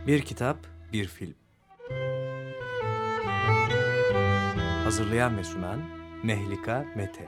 Bir kitap, bir film. Hazırlayan ve sunan Mehlika Mete.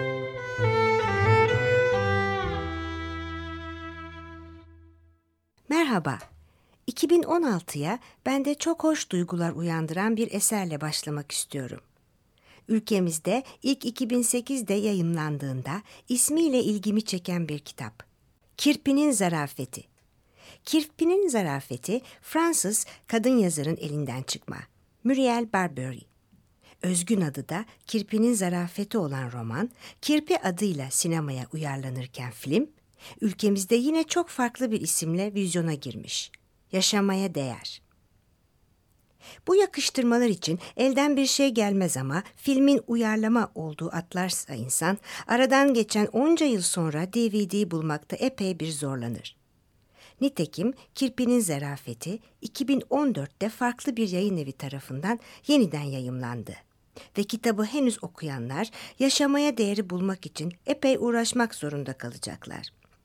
Merhaba. 2016'ya bende çok hoş duygular uyandıran bir eserle başlamak istiyorum. Ülkemizde ilk 2008'de yayımlandığında ismiyle ilgimi çeken bir kitap. Kirpi'nin Zarafeti. Kirpi'nin Zarafeti Fransız kadın yazarın elinden çıkma. Muriel Barbery. Özgün adı da Kirpi'nin Zarafeti olan roman, Kirpi adıyla sinemaya uyarlanırken film, ülkemizde yine çok farklı bir isimle vizyona girmiş. Yaşamaya değer. Bu yakıştırmalar için elden bir şey gelmez ama filmin uyarlama olduğu atlarsa insan, aradan geçen onca yıl sonra DVD'yi bulmakta epey bir zorlanır. Nitekim Kirpi'nin Zarafeti 2014'te farklı bir yayın evi tarafından yeniden yayımlandı. Ve kitabı henüz okuyanlar yaşamaya değeri bulmak için epey uğraşmak zorunda kalacaklar.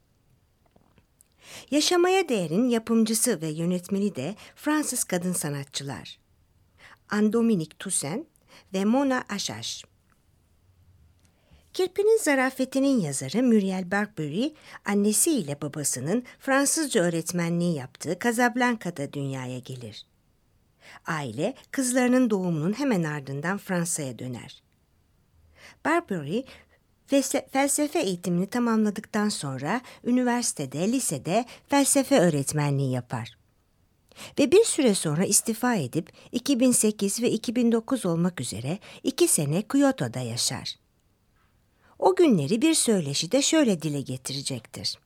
Yaşamaya değerin yapımcısı ve yönetmeni de Fransız kadın sanatçılar. Anne-Dominique Toussaint ve Mona Achache. Kirpi'nin Zarafeti'nin yazarı Muriel Barbery, annesiyle babasının Fransızca öğretmenliği yaptığı Casablanca'da dünyaya gelir. Aile, kızlarının doğumunun hemen ardından Fransa'ya döner. Barbery, felsefe eğitimini tamamladıktan sonra üniversitede, lisede felsefe öğretmenliği yapar. Ve bir süre sonra istifa edip 2008 ve 2009 olmak üzere 2 sene Kyoto'da yaşar. O günleri bir söyleşide şöyle dile getirecektir.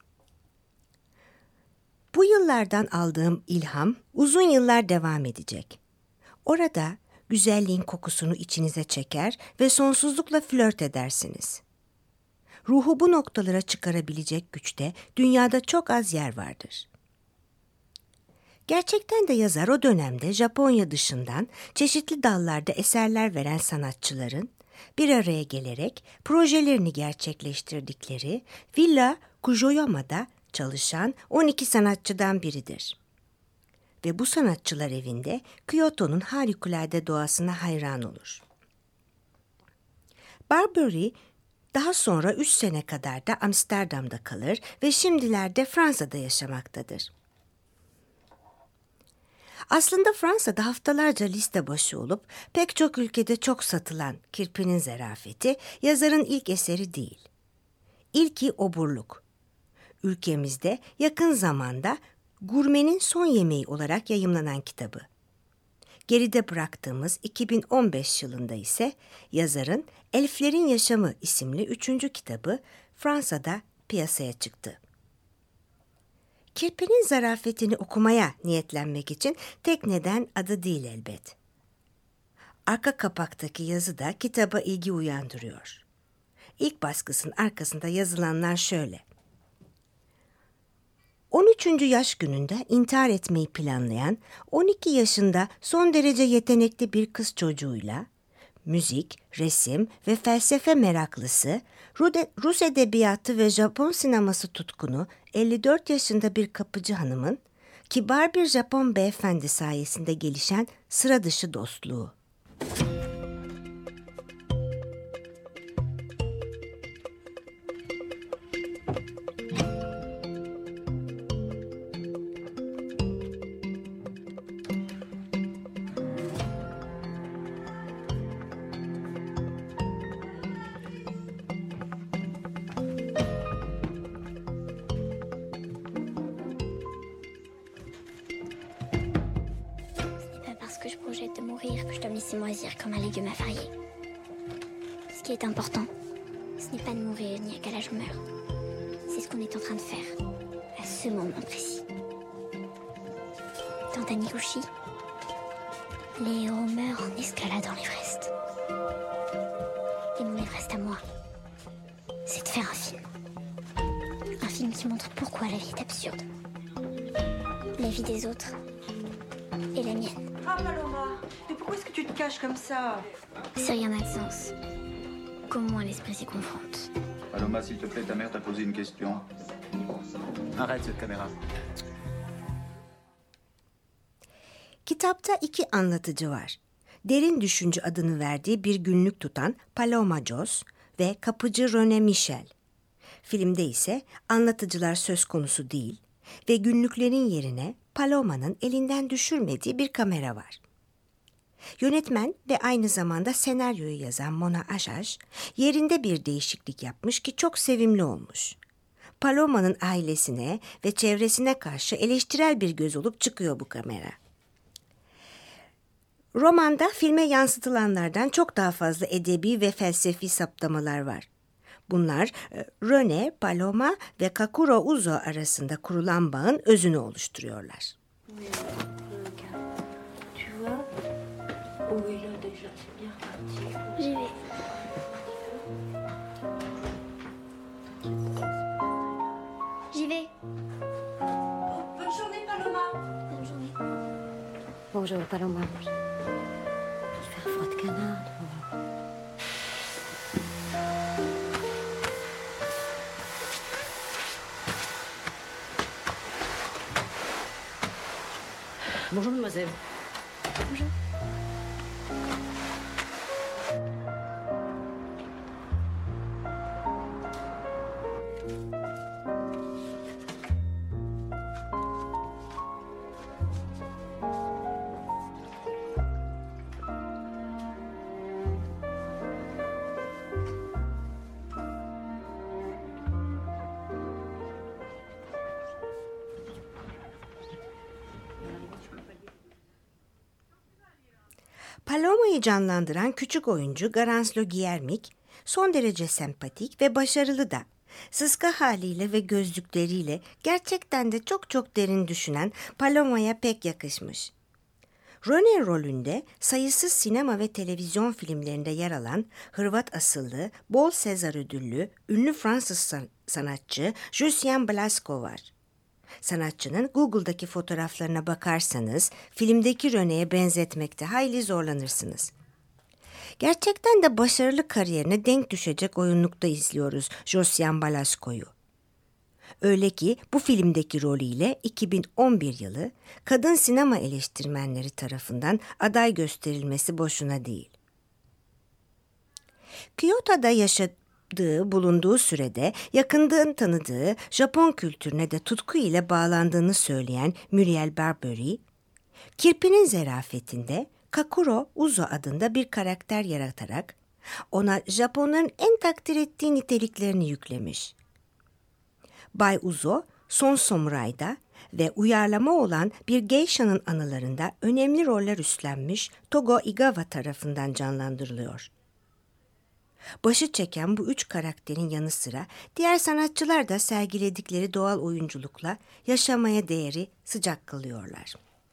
Bu yıllardan aldığım ilham uzun yıllar devam edecek. Orada güzelliğin kokusunu içinize çeker ve sonsuzlukla flört edersiniz. Ruhu bu noktalara çıkarabilecek güçte dünyada çok az yer vardır. Gerçekten de yazar o dönemde Japonya dışından çeşitli dallarda eserler veren sanatçıların bir araya gelerek projelerini gerçekleştirdikleri Villa Kujoyama'da çalışan 12 sanatçıdan biridir. Ve bu sanatçılar evinde Kyoto'nun harikulade doğasına hayran olur. Barbery daha sonra 3 sene kadar da Amsterdam'da kalır ve şimdilerde Fransa'da yaşamaktadır. Aslında Fransa'da haftalarca liste başı olup pek çok ülkede çok satılan Kirpi'nin Zarafeti yazarın ilk eseri değil. İlki Oburluk. Ülkemizde yakın zamanda Gurmenin Son Yemeği olarak yayımlanan kitabı. Geride bıraktığımız 2015 yılında ise yazarın Elflerin Yaşamı isimli 3. kitabı Fransa'da piyasaya çıktı. Kirpi'nin Zarafetini okumaya niyetlenmek için tek neden adı değil elbet. Arka kapaktaki yazı da kitaba ilgi uyandırıyor. İlk baskısının arkasında yazılanlar şöyle. 13. yaş gününde intihar etmeyi planlayan 12 yaşında son derece yetenekli bir kız çocuğuyla müzik, resim ve felsefe meraklısı, Rus edebiyatı ve Japon sineması tutkunu 54 yaşında bir kapıcı hanımın kibar bir Japon beyefendi sayesinde gelişen sıra dışı dostluğu. Que je projette de mourir, que je dois me laisser moisir comme un légume avarié. Ce qui est important, ce n'est pas de mourir ni à quel âge on meurt. C'est ce qu'on est en train de faire, à ce moment précis. Dans Taniguchi, les héros meurent en escaladant l'Everest. Et mon Everest à moi, c'est de faire un film. Un film qui montre pourquoi la vie est absurde. La vie des autres et la mienne. Ah, Paloma, mais pourquoi est-ce que tu te caches comme ça? Si rien n'a de sens, comment l'esprit s'y confronte? Paloma, s'il te plaît, ta mère t'a posé une question. Arrête cette caméra. Kitapta iki anlatıcı var. Derin Düşünce adını verdiği bir günlük tutan Paloma Joss ve kapıcı René Michel. Filmde ise anlatıcılar söz konusu değil ve günlüklerin yerine Paloma'nın elinden düşürmediği bir kamera var. Yönetmen ve aynı zamanda senaryoyu yazan Mona Achache yerinde bir değişiklik yapmış ki çok sevimli olmuş. Paloma'nın ailesine ve çevresine karşı eleştirel bir göz olup çıkıyor bu kamera. Romanda filme yansıtılanlardan çok daha fazla edebi ve felsefi saptamalar var. Bunlar René, Paloma ve Kakuro Uzo arasında kurulan bağın özünü oluşturuyorlar. J'y vais. J'y vais. Bonne journée, Paloma. Bonne journée. Bonjour, Paloma. Il fait un froid de canard. Bonjour, mademoiselle. Paloma'yı canlandıran küçük oyuncu Garanslo Giermik son derece sempatik ve başarılı da. Sıska haliyle ve gözlükleriyle gerçekten de çok derin düşünen Paloma'ya pek yakışmış. René rolünde sayısız sinema ve televizyon filmlerinde yer alan Hırvat asıllı, bol Sezar ödüllü, ünlü Fransız sanatçı Lucien Blasco var. Sanatçının Google'daki fotoğraflarına bakarsanız filmdeki René'ye benzetmekte hayli zorlanırsınız. Gerçekten de başarılı kariyerine denk düşecek oyunlukta izliyoruz Lucien Blasco'yu. Öyle ki bu filmdeki rolüyle 2011 yılı kadın sinema eleştirmenleri tarafından aday gösterilmesi boşuna değil. Kyoto'da bulunduğu sürede yakından tanıdığı Japon kültürüne de tutku ile bağlandığını söyleyen Muriel Barbery, kirpinin zarafetinde Kakuro Uzo adında bir karakter yaratarak ona Japonların en takdir ettiği niteliklerini yüklemiş. Bay Uzo, Son Samurai'da ve uyarlama olan bir geisha'nın anılarında önemli roller üstlenmiş Togo Igawa tarafından canlandırılıyor. Başı çeken bu üç karakterin yanı sıra diğer sanatçılar da sergiledikleri doğal oyunculukla yaşamaya değeri sıcak kılıyorlar.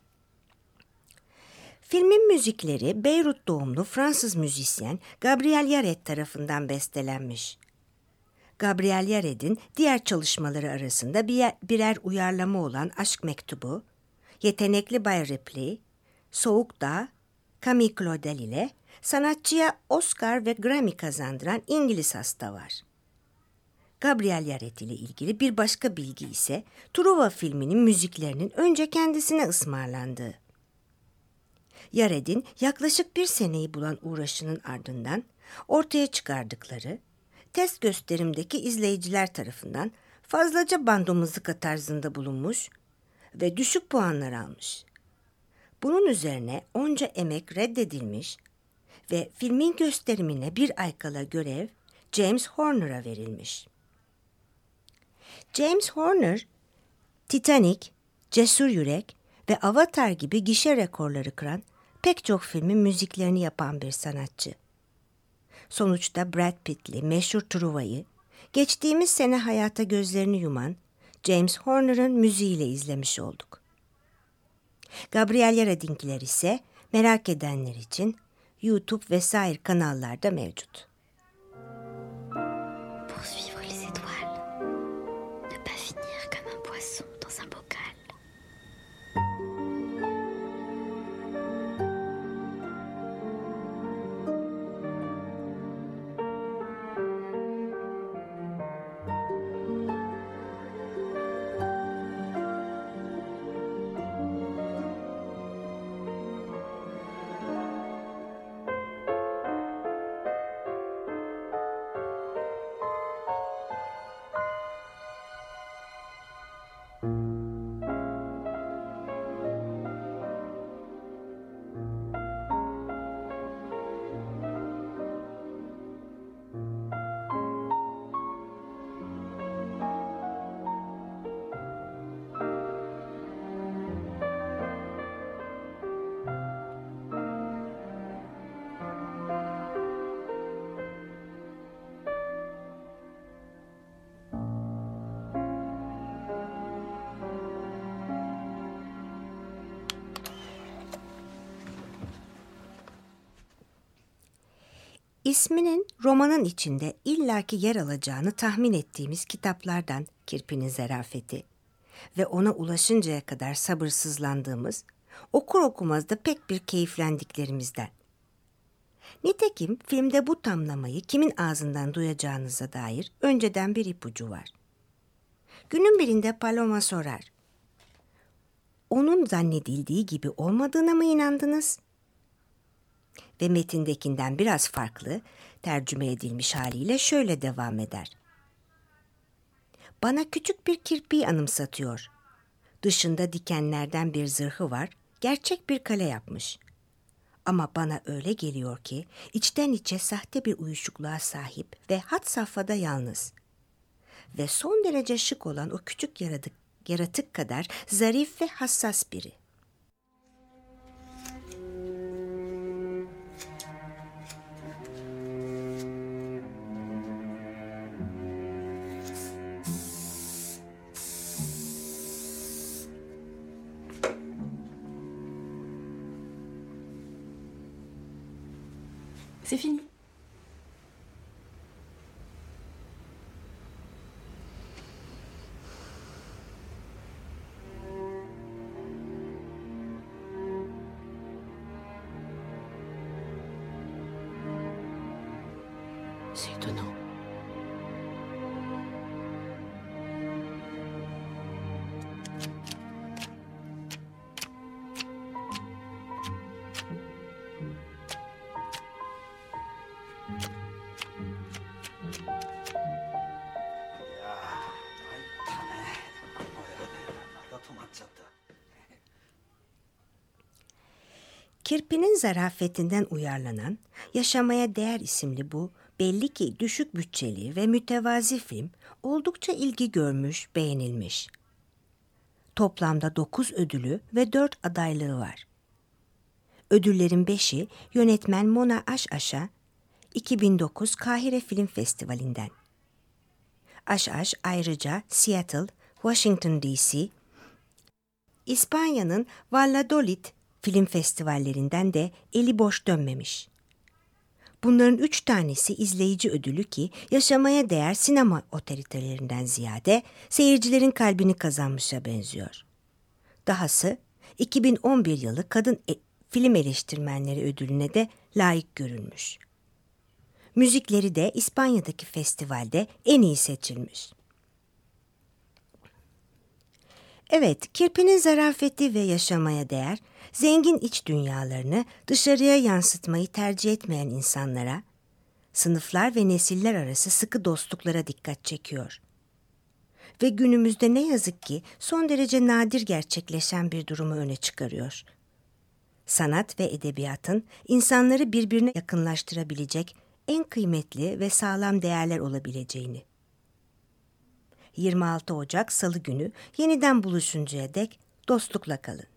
Filmin müzikleri Beyrut doğumlu Fransız müzisyen Gabriel Yared tarafından bestelenmiş. Gabriel Yared'in diğer çalışmaları arasında birer uyarlama olan Aşk Mektubu, Yetenekli Bay Ripley, Soğuk Dağ, Camille Claudel ile sanatçıya Oscar ve Grammy kazandıran İngiliz hasta var. Gabriel Yared ile ilgili bir başka bilgi ise Truva filminin müziklerinin önce kendisine ısmarlandığı. Yared'in yaklaşık 1 seneyi bulan uğraşının ardından ortaya çıkardıkları, test gösterimdeki izleyiciler tarafından fazlaca bandomuzluk tarzında bulunmuş ve düşük puanlar almış. Bunun üzerine onca emek reddedilmiş ve filmin gösterimine bir ay kala görev James Horner'a verilmiş. James Horner, Titanic, Cesur Yürek ve Avatar gibi gişe rekorları kıran pek çok filmin müziklerini yapan bir sanatçı. Sonuçta Brad Pitt'li meşhur Truva'yı geçtiğimiz sene hayata gözlerini yuman James Horner'ın müziğiyle izlemiş olduk. Gabriel Yared'inkiler ise merak edenler için YouTube vesaire kanallarda mevcut. Poursuivre les étoiles. Ne pas finir comme un poisson dans un bocal. İsminin romanın içinde illaki yer alacağını tahmin ettiğimiz kitaplardan Kirpi'nin Zarafeti ve ona ulaşıncaya kadar sabırsızlandığımız, okur okumaz da pek bir keyiflendiklerimizden. Nitekim filmde bu tamlamayı kimin ağzından duyacağınıza dair önceden bir ipucu var. Günün birinde Paloma sorar. Onun zannedildiği gibi olmadığına mı inandınız? Ve metindekinden biraz farklı, tercüme edilmiş haliyle şöyle devam eder. Bana küçük bir kirpiyi anımsatıyor. Dışında dikenlerden bir zırhı var, gerçek bir kale yapmış. Ama bana öyle geliyor ki içten içe sahte bir uyuşukluğa sahip ve had safhada yalnız. Ve son derece şık olan o küçük yaratık kadar zarif ve hassas biri. C'est fini. C'est étonnant. Kirpi'nin zarafetinden uyarlanan Yaşamaya Değer isimli bu belli ki düşük bütçeli ve mütevazi film oldukça ilgi görmüş, beğenilmiş. Toplamda 9 ödülü ve 4 adaylığı var. Ödüllerin 5'i yönetmen Mona Aşaş'a 2009 Kahire Film Festivali'nden. Aşaş ayrıca Seattle, Washington DC, İspanya'nın Valladolid film festivallerinden de eli boş dönmemiş. Bunların 3 tanesi izleyici ödülü ki yaşamaya değer sinema otoritelerinden ziyade seyircilerin kalbini kazanmışa benziyor. Dahası 2011 yılı Kadın Film Eleştirmenleri Ödülüne de layık görülmüş. Müzikleri de İspanya'daki festivalde en iyi seçilmiş. Evet, Kirpi'nin zarafeti ve yaşamaya değer, zengin iç dünyalarını dışarıya yansıtmayı tercih etmeyen insanlara, sınıflar ve nesiller arası sıkı dostluklara dikkat çekiyor. Ve günümüzde ne yazık ki son derece nadir gerçekleşen bir durumu öne çıkarıyor. Sanat ve edebiyatın insanları birbirine yakınlaştırabilecek en kıymetli ve sağlam değerler olabileceğini. 26 Ocak Salı günü yeniden buluşuncaya dek dostlukla kalın.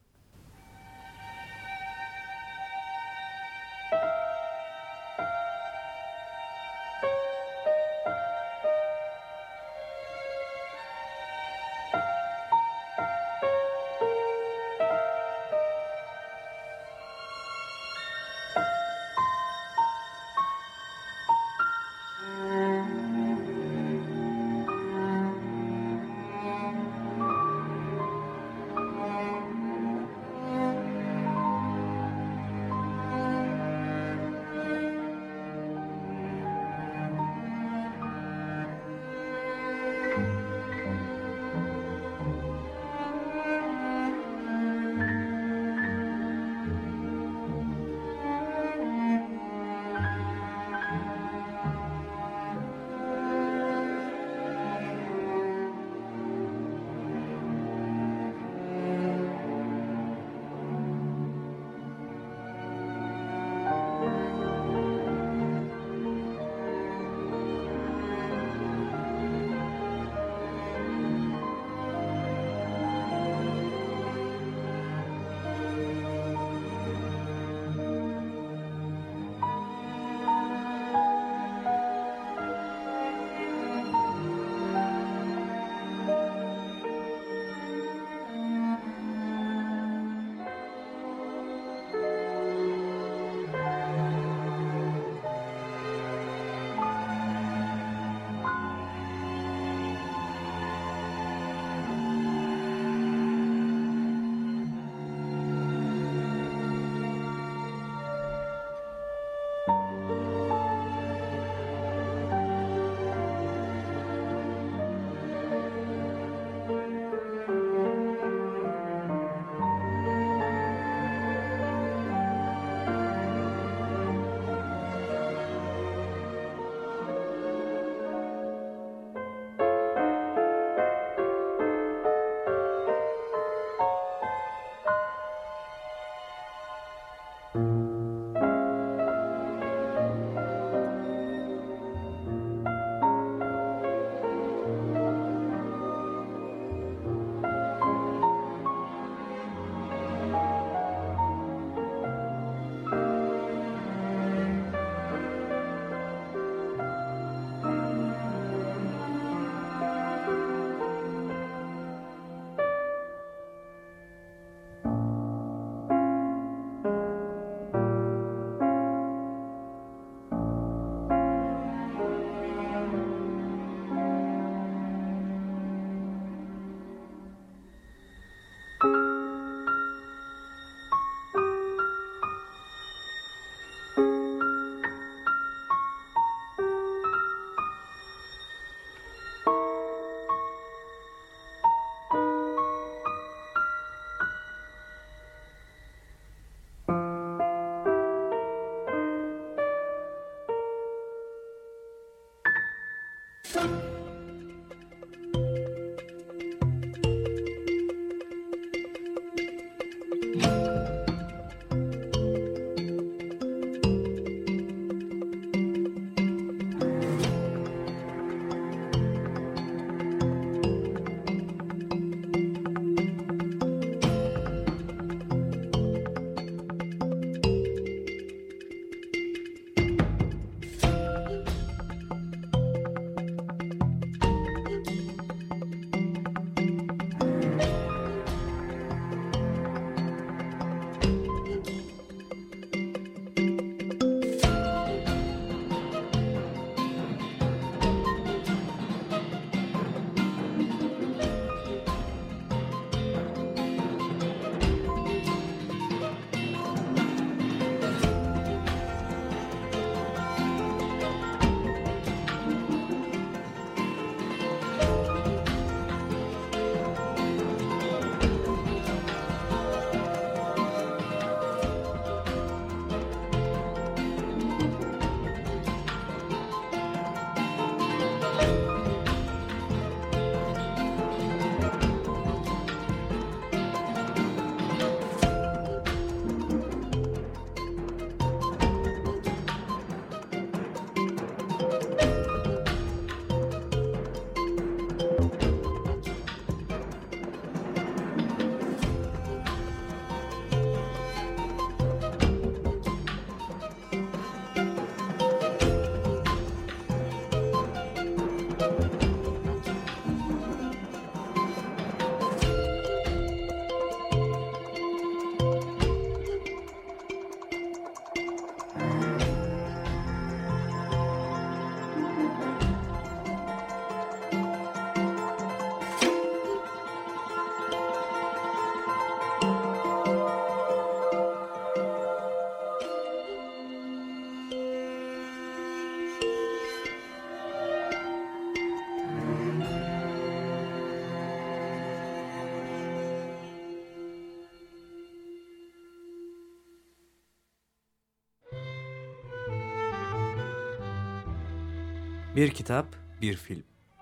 Bir kitap, bir film.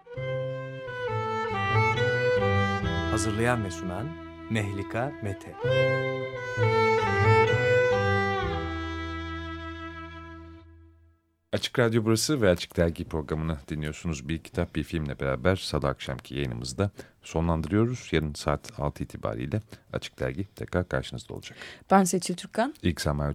Hazırlayan ve sunan Mehlika Mete. Açık Radyo burası ve Açık Dergi programını dinliyorsunuz. Bir kitap, bir filmle beraber salı akşamki yayınımızda sonlandırıyoruz. Yarın saat 6 itibariyle Açık Dergi tekrar karşınızda olacak. Ben Seçil Türkan. İlk Sema